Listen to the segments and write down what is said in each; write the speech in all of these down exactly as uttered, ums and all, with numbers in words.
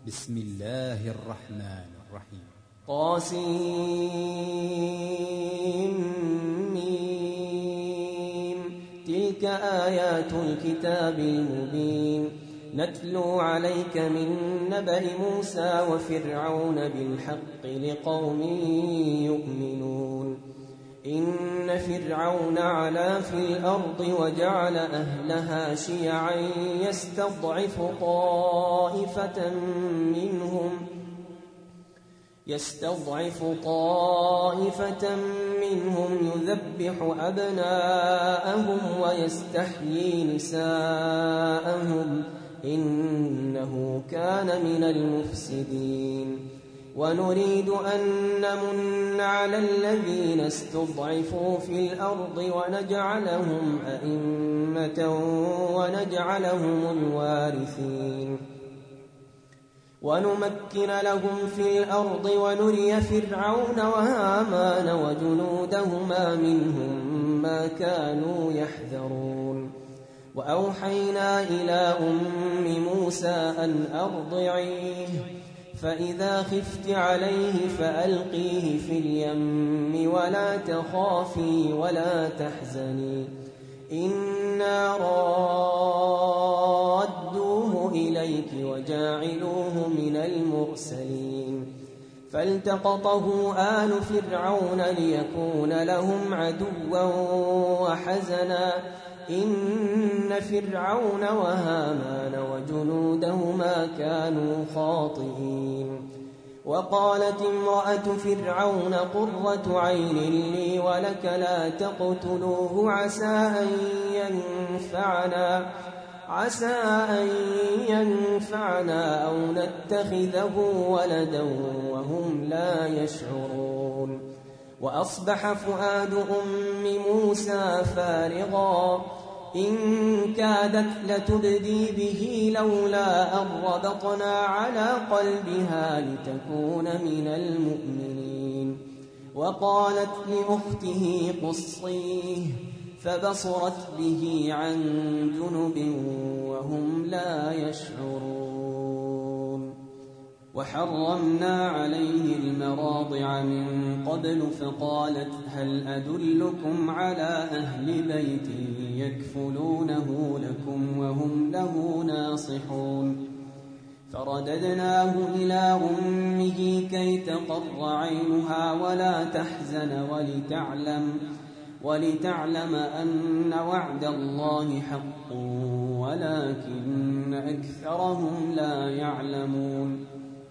بسم الله الرحمن الرحيم. طاسيم. تلك آيات الكتاب المبين نتلو عليك من نبأ موسى وفرعون بالحق لقوم يؤمنون. إن فرعون علا في الأرض وجعل أهلها شيعا يستضعف طائفة منهم يستضعف طائفة منهم يذبح أبناءهم ويستحيي نساءهم إنه كان من المفسدين. ونريد أن نمن على الذين استضعفوا في الأرض ونجعلهم أئمة ونجعلهم الوارثين ونمكن لهم في الأرض ونري فرعون وهامان وجنودهما منهم ما كانوا يحذرون. وأوحينا إلى أم موسى أن أرضعيه فإذا خفت عليه فألقيه في اليم ولا تخافي ولا تحزني إنا رادوه إليك وجاعلوه من المرسلين. فالتقطه آل فرعون ليكون لهم عدوا وحزنا إن فرعون وهامان وجنودهما كانوا خاطئين. وقالت امرأة فرعون قرة عين لي ولك لا تقتلوه عسى أن ينفعنا عسى أن ينفعنا أو نتخذه ولدا وهم لا يشعرون. وأصبح فؤاد أم موسى فارغا إن كادت لتبدي به لولا أن ربطنا على قلبها لتكون من المؤمنين. وقالت لأخته قصيه فبصرت به عن جنب وهم لا يشعرون. وحرمنا عليه المراضع من قبل فقالت هل أدلكم على أهل بيت يكفلونه لكم وهم له ناصحون. فرددناه إلى أمه كي تقر عينها ولا تحزن ولتعلم ولتعلم أن وعد الله حق ولكن أكثرهم لا يعلمون.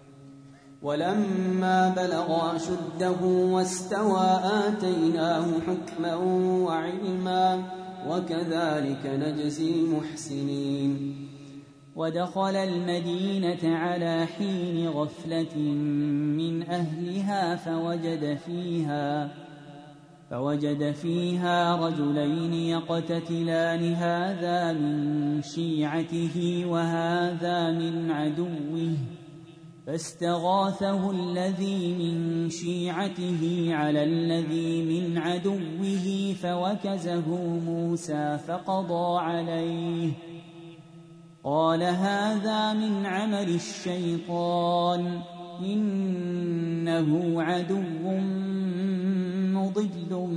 ولما بلغ أشده واستوى آتيناه حكما وعلما وكذلك نجزي المحسنين. ودخل المدينة على حين غفلة من أهلها فوجد فيها فوجد فيها رجلين يقتتلان هذا من شيعته وهذا من عدوه فاستغاثه الذي من شيعته على الذي من عدوه فوكزه موسى فقضى عليه قال هذا من عمل الشيطان إنه عدو مضل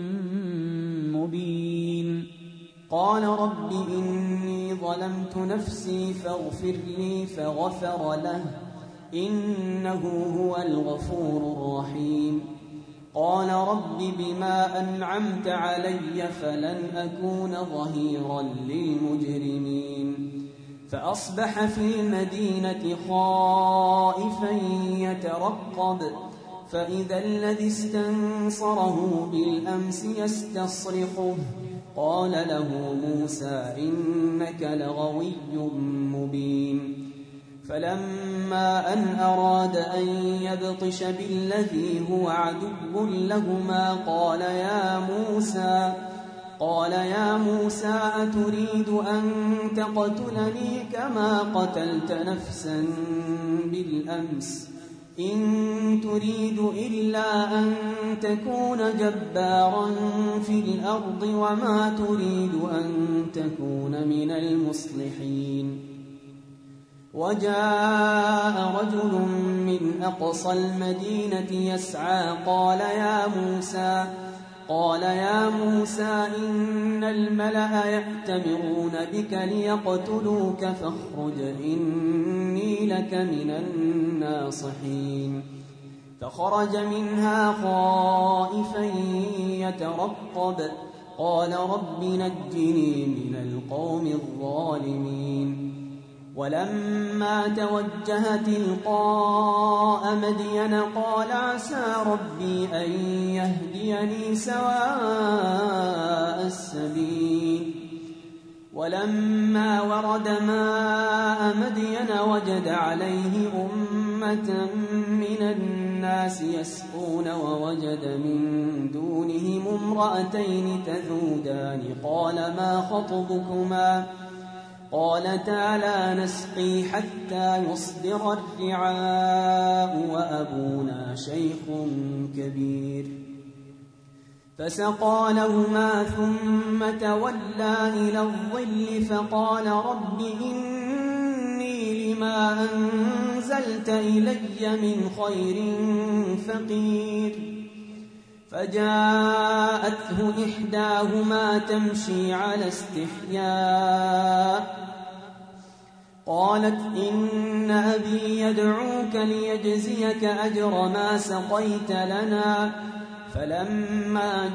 مبين. قال رب إني ظلمت نفسي فاغفر لي فغفر له إنه هو الغفور الرحيم. قال رب بما أنعمت علي فلن أكون ظهيرا للمجرمين. فأصبح في المدينة خائفا يترقب فإذا الذي استنصره بالأمس يستصرخه قال له موسى إنك لغوي مبين. فلما أن أراد أن يبطش بالذي هو عدو لهما قال يا موسى قال يا موسى أتريد أن تقتلني كما قتلت نفسا بالأمس إن تريد إلا أن تكون جبارا في الأرض وما تريد أن تكون من المصلحين. وجاء رجل من أقصى المدينة يسعى قال يا موسى قال يا موسى إن الملأ يأتمرون بك ليقتلوك فاخرج إني لك من الناصحين فخرج منها خائفا يترقب قال رب نجني من القوم الظالمين ولما توجه تلقاء مدين قال عسى ربي أن يهديني سواء السبيل ولما ورد ماء مدين وجد عليه أمة من الناس يسقون ووجد من دونهم امرأتين تذودان قال ما خطبكما قالتا لا نسقي حتى يصدر الرعاء وأبونا شيخ كبير فسقى لهما ثم تولى إلى الظل فقال رب إني لما أنزلت إلي من خير فقير فجاءته إحداهما تمشي على استحياء قالت إن أبي يدعوك ليجزيك أجر ما سقيت لنا فلما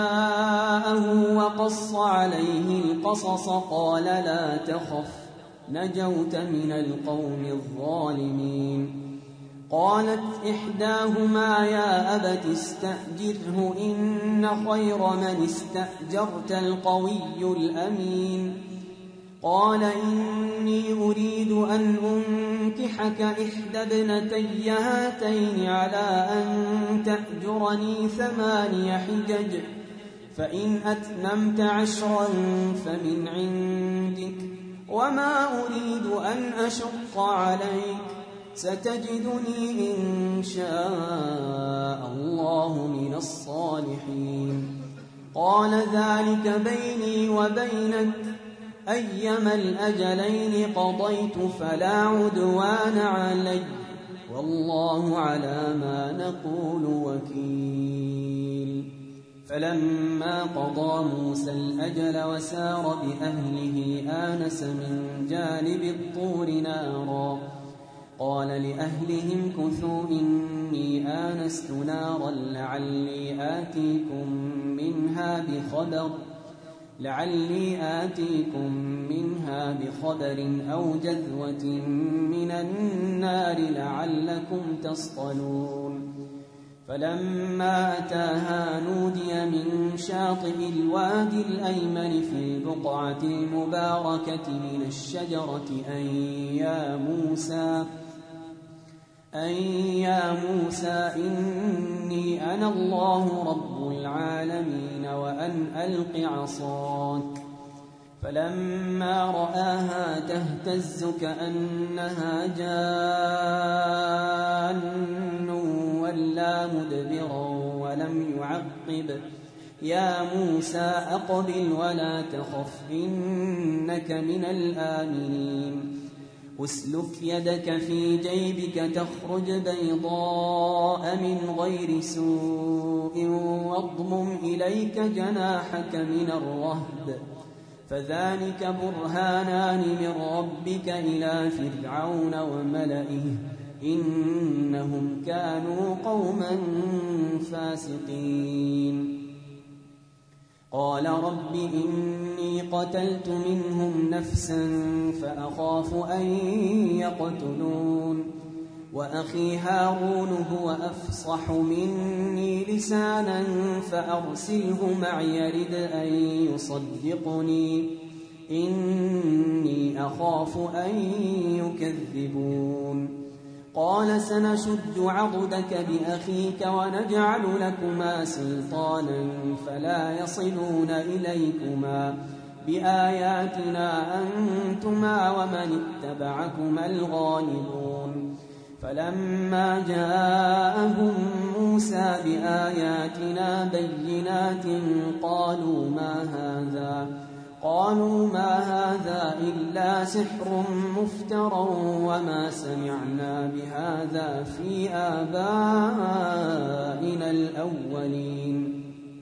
جاءه وقص عليه القصص قال لا تخف نجوت من القوم الظالمين قالت إحداهما يا أبت استأجره إن خير من استأجرت القوي الأمين قال إني أريد أن أنكحك إحدى ابنتي هاتين على أن تأجرني ثماني حجج فإن أتممت عشرا فمن عندك وما أريد أن أشق عليك ستجدني إن شاء الله من الصالحين قال ذلك بيني وبينك أيما الأجلين قضيت فلا عدوان علي والله على ما نقول وكيل فلما قضى موسى الأجل وسار بأهله آنس من جانب الطور نارا قال لأهلهم كثوا إني آنست نارا لعلي آتيكم منها بخبر لعلي آتيكم منها بخبر أو جذوة من النار لعلكم تصطلون فلما أتاها نودي من شاطئ الوادي الأيمن في البقعة المباركة من الشجرة أن يا موسى أن يا موسى إني أنا الله رب العالمين وأن ألق عصاك فلما رآها تهتز كأنها جان ولا مدبرا ولم يعقب يا موسى أقبل ولا تخف إنك من الآمنين أسلك يدك في جيبك تخرج بيضاء من غير سوء واضمم إليك جناحك من الرهب فذلك برهانان من ربك إلى فرعون وملئه إنهم كانوا قوما فاسقين قال رب إني قتلت منهم نفسا فأخاف أن يقتلون وأخي هارون هو أفصح مني لسانا فأرسله معي يرد أن يصدقني إني أخاف أن يكذبون قال سنشد عضدك بأخيك ونجعل لكما سلطانا فلا يصلون إليكما بآياتنا أنتما ومن اتبعكما الغالبون فلما جاءهم موسى بآياتنا بينات قالوا ما هذا قالوا ما هذا إلا سحر مفترى وما سمعنا بهذا هذا في آبائنا الأولين.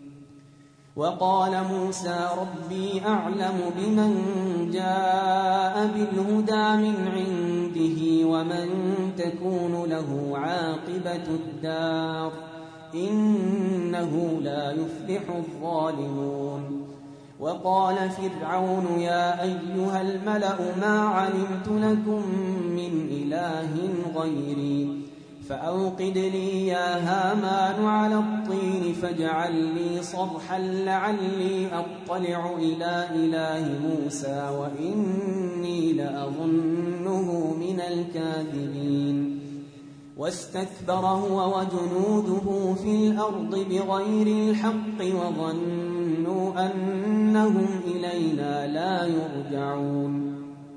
وقال موسى ربي أعلم بمن جاء بالهدى من عنده ومن تكون له عاقبة الدار إنه لا يفلح الظالمون. وقال فرعون يا أيها الملأ ما علمت لكم من إله غيري فأوقد لي يا هامان على الطين فاجعل لي صرحا لعلي أطلع إلى إله موسى وإني لأظنه من الكاذبين. واستكبر هو وجنوده في الأرض بغير الحق وظنوا أنهم إلينا لا يرجعون.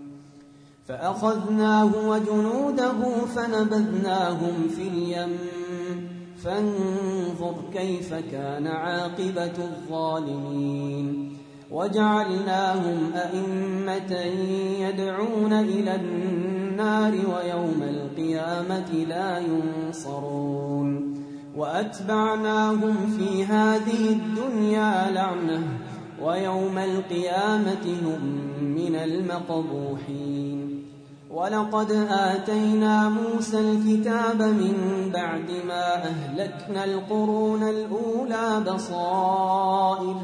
فأخذناه وجنوده فنبذناهم في اليم فانظر كيف كان عاقبة الظالمين. وجعلناهم أئمة يدعون إلى النار ويوم القيامة لا ينصرون. وأتبعناهم في هذه الدنيا لعنة ويوم القيامة هم من المقبوحين. ولقد آتينا موسى الكتاب من بعد ما أهلكنا القرون الأولى بصائر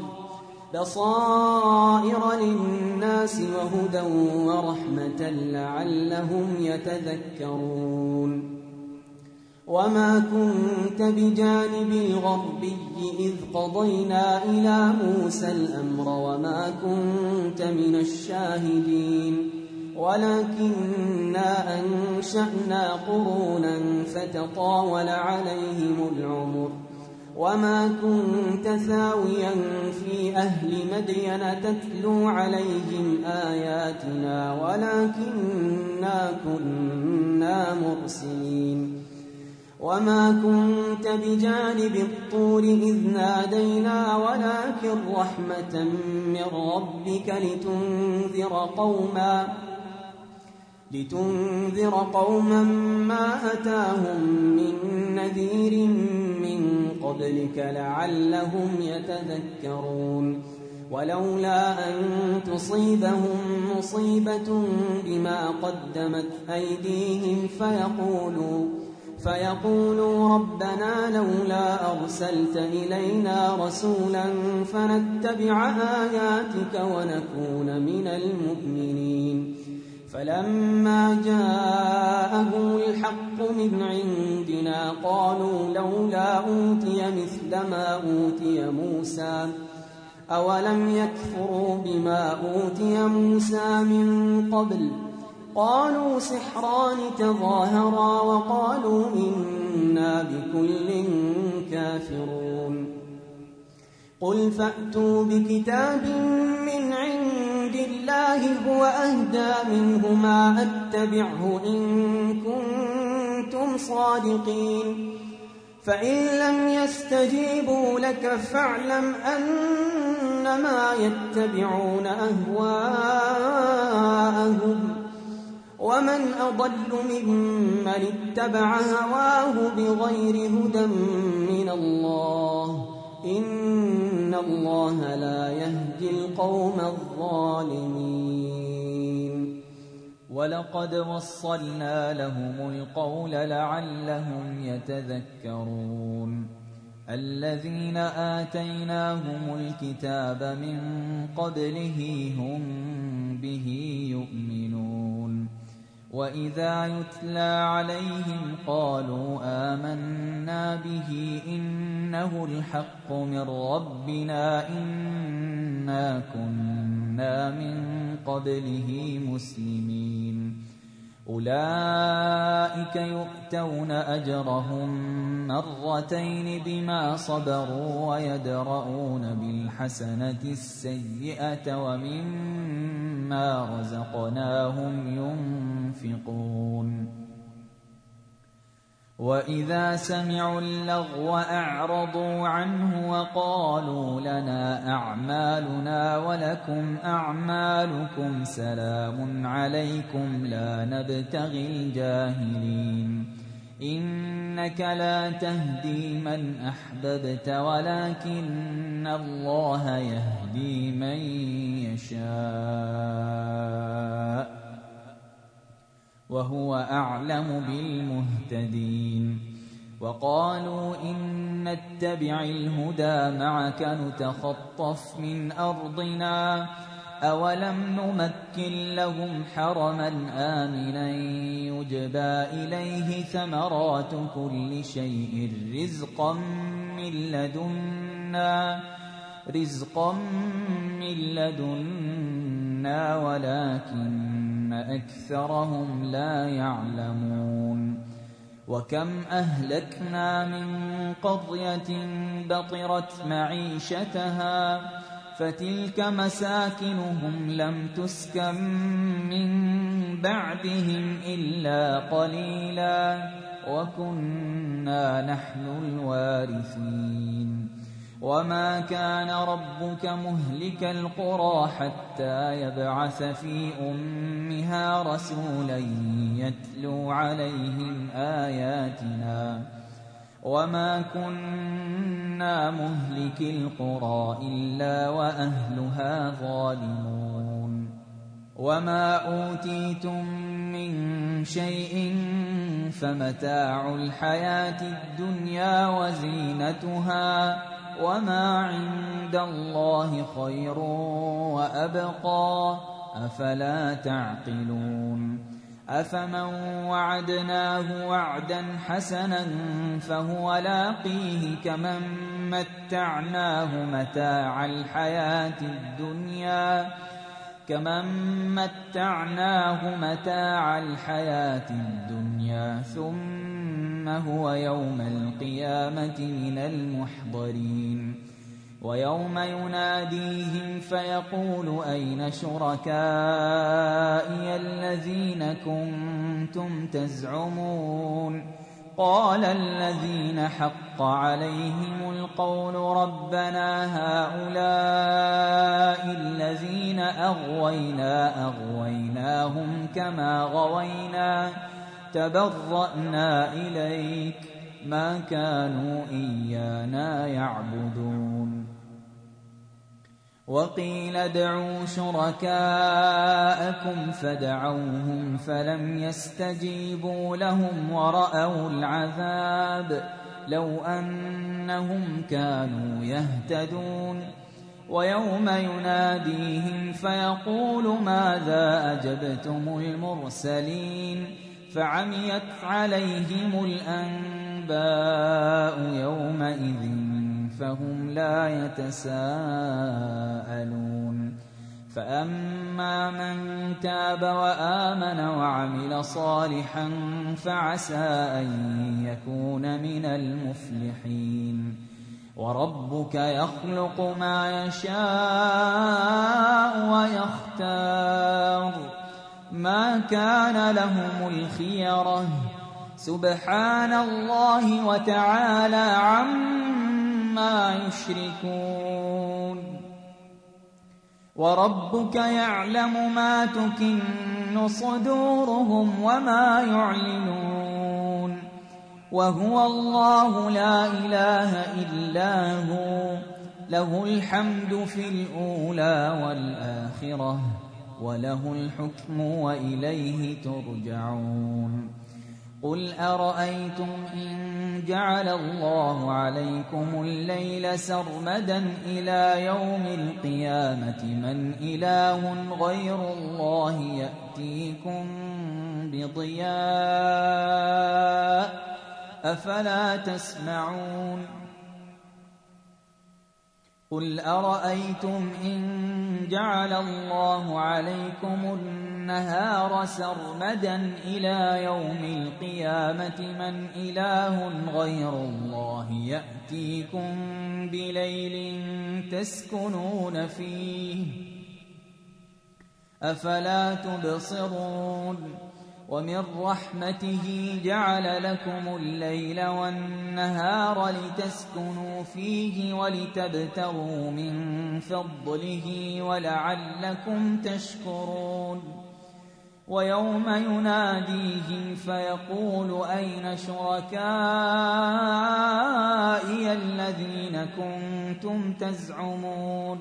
بصائر للناس وهدى ورحمة لعلهم يتذكرون. وما كنت بجانب الغربي إذ قضينا إلى موسى الأمر وما كنت من الشاهدين ولكننا أنشأنا قرونا فتطاول عليهم العمر. وما كنت ثاويا في أهل مدين تتلو عليهم آياتنا ولكننا كنا مرسلين. وما كنت بجانب الطور إذ نادينا ولكن رحمة من ربك لتنذر قوما لتنذر قوما ما أتاهم من نذير من قبلك لعلهم يتذكرون. ولولا أن تصيبهم مصيبة بما قدمت أيديهم فيقولوا فيقولوا ربنا لولا أرسلت إلينا رسولا فنتبع آياتك ونكون من المؤمنين. فلما جاءهم الحق من عندنا قالوا لولا أوتي مثل ما أوتي موسى أولم يكفروا بما أوتي موسى من قبل قالوا سحران تظاهرا وقالوا إنا بكل كافرون. قل فأتوا بكتاب من عند الله هو أهدى منهما أتبعه إن كنتم صادقين. فإن لم يستجيبوا لك فاعلم أنما يتبعون أهواءهم ومن أضل ممن اتبع هواه بغير هدى من الله إن الله لا يهدي القوم الظالمين. ولقد وصلنا لهم القول لعلهم يتذكرون. الذين آتيناهم الكتاب من قبله هم به يؤمنون. وإذا يتلى عليهم قالوا آمنا به إنه الحق من ربنا إنا كنا من قبله مسلمين. أولئك يؤتون أجرهم مرتين بما صبروا ويدرؤون بالحسنة السيئة ومما رزقناهم ينفقون. وإذا سمعوا اللغو أعرضوا عنه وقالوا لنا أعمالنا ولكم أعمالكم سلام عليكم لا نبتغي الجاهلين إنك لا تهدي من أحببت ولكن الله يهدي من يشاء وهو أعلم بالمهتدين. وقالوا إن نتبع الهدى معك نتخطف من أرضنا أولم نمكن لهم حرما آمنا يجبى إليه ثمرات كل شيء رزقا من لدنا رزقا من لدنا ولكن أكثرهم لا يعلمون. وكم أهلكنا من قرية بطرت معيشتها فتلك مساكنهم لم تسكن من بعدهم إلا قليلا وكنا نحن الوارثين. وما كان ربك مهلك القرى حتى يبعث في أمها رسولا يتلو عليهم آياتنا وما كنا مهلك القرى إلا وأهلها ظالمون. وما أوتيتم من شيء فمتاع الحياة الدنيا وزينتها وما عند الله خير وأبقى أفلا تعقلون. أفمن وعدناه وعدا حسنا فهو لاقيه كمن متعناه متاع الحياة الدنيا كمن متعناه متاع الحياة الدنيا ثم هو يوم القيامة من المحضرين. ويوم يناديهم فيقول أين شركائي الذين كنتم تزعمون قال الذين حق عليهم القول ربنا هؤلاء الذين أغوينا أغويناهم كما غوينا تبرأنا إليك ما كانوا إيانا يعبدون. وقيل ادعوا شركاءكم فدعوهم فلم يستجيبوا لهم ورأوا العذاب لو أنهم كانوا يهتدون. ويوم يناديهم فيقول ماذا أجبتم المرسلين فعميت عليهم الأنباء يومئذ فهم لا يتساءلون. فأما من تاب وآمن وعمل صالحا فعسى أن يكون من المفلحين. وربك يخلق ما يشاء ويختار ما كان لهم الخيرة سبحان الله وتعالى عما يشركون. وربك يعلم ما تكن صدورهم وما يعلنون وهو الله لا إله إلا هو له الحمد في الأولى والآخرة وله الحكم وإليه ترجعون. قل أرأيتم إن جعل الله عليكم الليل سرمدا إلى يوم القيامة من إله غير الله يأتيكم بضياء أفلا تسمعون. قل أرأيتم إن جعل الله عليكم النهار سرمدا إلى يوم القيامة من إله غير الله يأتيكم بليل تسكنون فيه أفلا تبصرون. ومن رحمته جعل لكم الليل والنهار لتسكنوا فيه ولتبتغوا من فضله ولعلكم تشكرون. ويوم يناديهم فيقول أين شركائي الذين كنتم تزعمون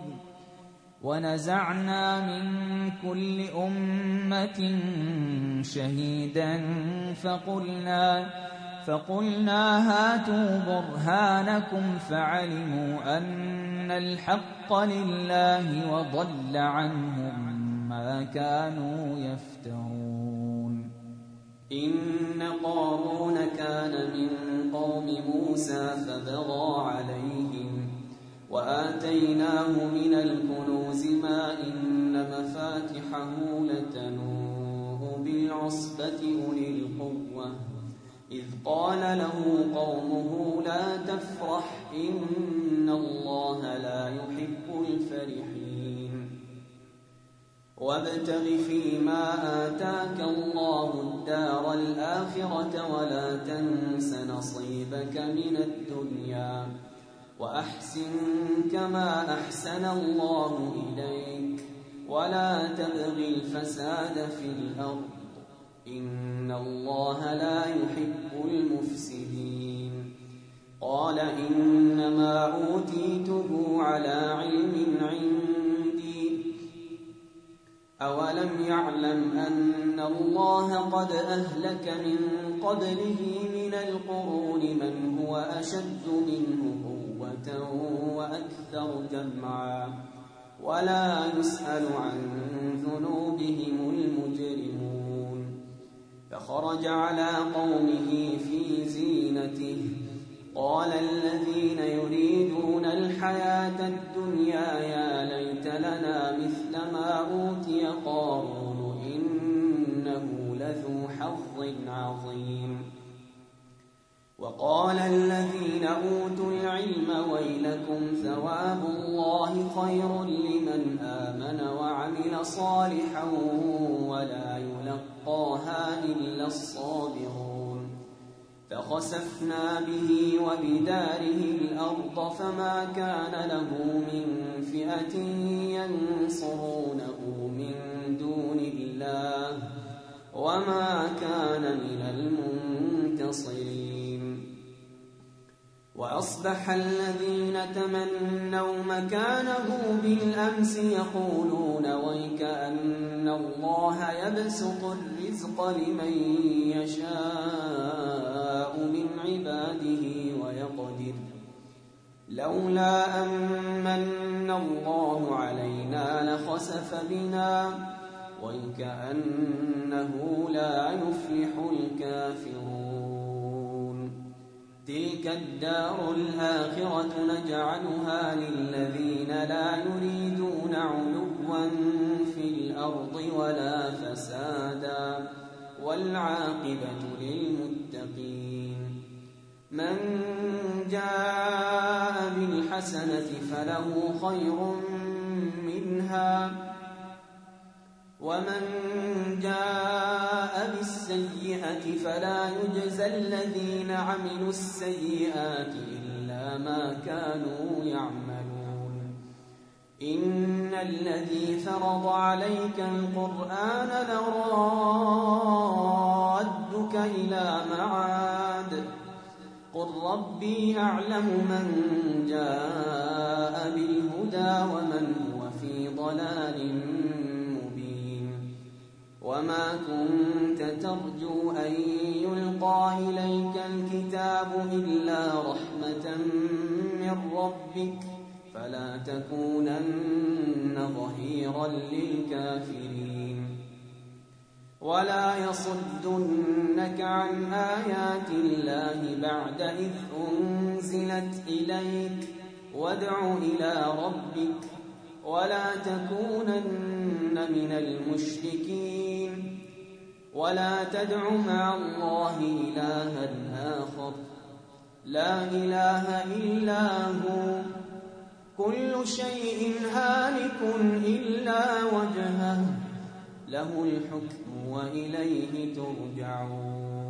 ونزعنا من كل أمة شهيدا فقلنا فقلنا هاتوا برهانكم فعلموا أن الحق لله وضل عنهم ما كانوا يفترون. إن قارون كان من قوم موسى فبغى عليهم وآتيناه من الكنوز ما إن مفاتحه لتنوء بالعصبة أولي القوة إذ قال له قومه لا تفرح إن الله لا يحب الفرحين وابتغ فيما آتاك الله الدار الآخرة ولا تنس نصيبك من الدنيا وأحسن كما أحسن الله إليك ولا تبغ الفساد في الأرض إن الله لا يحب المفسدين. قال إنما أوتيته على علم عندي أولم يعلم أن الله قد أهلك من قبله من القرون من هو أشد منه قوة وأكثر جمعا ولا يسأل عن ذنوبهم المجرمون. فخرج على قومه في زينته قال الذين يريدون الحياة الدنيا يا ليت لنا مثل ما أوتي قارون إنه لذو حظ عظيم. وقال الذين أوتوا العلم ويلكم ثواب الله خير لمن آمن وعمل صالحا ولا يلقاها إلا الصابرون. فخسفنا به وبداره الأرض فما كان له من فئة ينصرونه من دون الله وما كان من المنتصرين. وأصبح الذين تمنوا مكانه بالأمس يقولون ويك أن الله يبسط الرزق لمن يشاء من عباده ويقدر لولا أمن الله علينا لخسف بنا ويكأنه لا يفلح الكافرون. تلك الدار الآخرة نجعلها للذين لا يريدون علوا في الأرض ولا فسادا والعاقبة للمتقين. من جاء بالحسنة فله خير منها ومن جاء بالسيئة فلا يجزى الذين عملوا السيئات إلا ما كانوا يعملون. إن الذي فرض عليك القرآن لرادك إلى معاد قل ربي أعلم من جاء بالهدى ومن هو في ضلال وما كنت ترجو أن يلقى إليك الكتاب إلا رحمة من ربك فلا تكونن ظهيرا للكافرين. ولا يصدنك عن آيات الله بعد إذ أنزلت إليك وادع إلى ربك ولا تكونن من المشركين. ولا تدع مع الله إلها آخر لا إله إلا هو كل شيء هالك إلا وجهه له الحكم وإليه ترجعون.